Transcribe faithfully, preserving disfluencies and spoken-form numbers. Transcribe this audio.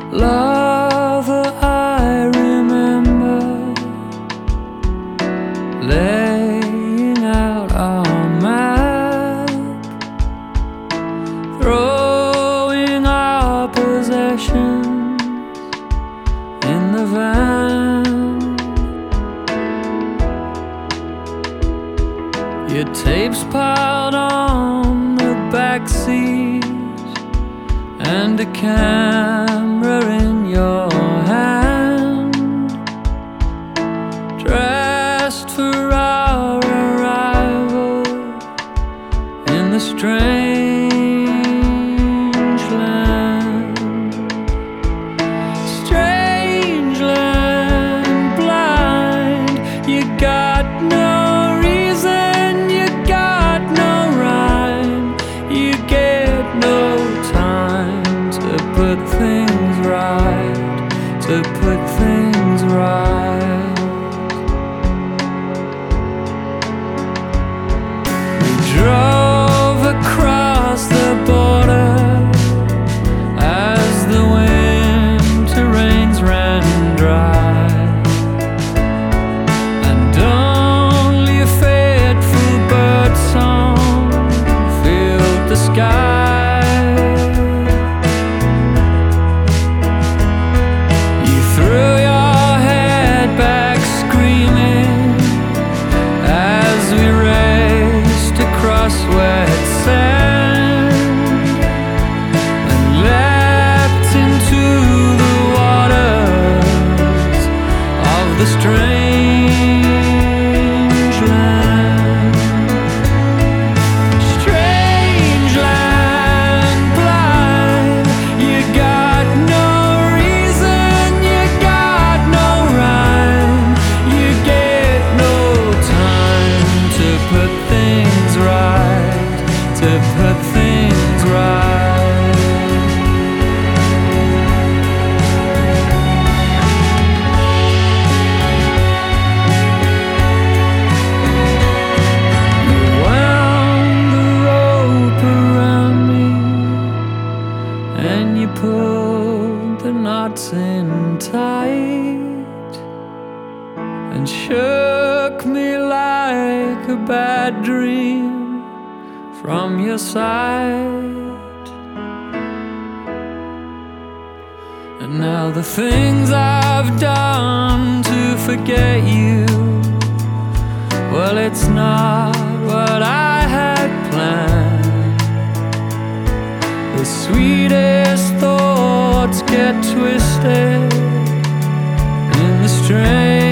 Lover, I remember laying out our map, throwing our possessions in the van. Your tapes piled on the back seat and a camera in your hand, dressed for our arrival in the strange land. Strange land, blind, you got no reason, you got no rhyme, you get no time to put things right, to put things right. We drove across the border as the winter rains ran dry, and only a fateful birdsong filled the sky. Wet sand and leapt into the waters of the strange land. Strange land, blind, you got no reason, you got no rhyme, you get no time to put things right, to put things right. You wound the rope around me and you pulled the knots in tight and shook me like a bad dream from your sight. And now the things I've done to forget you, well, it's not what I had planned. The sweetest thoughts get twisted in the strange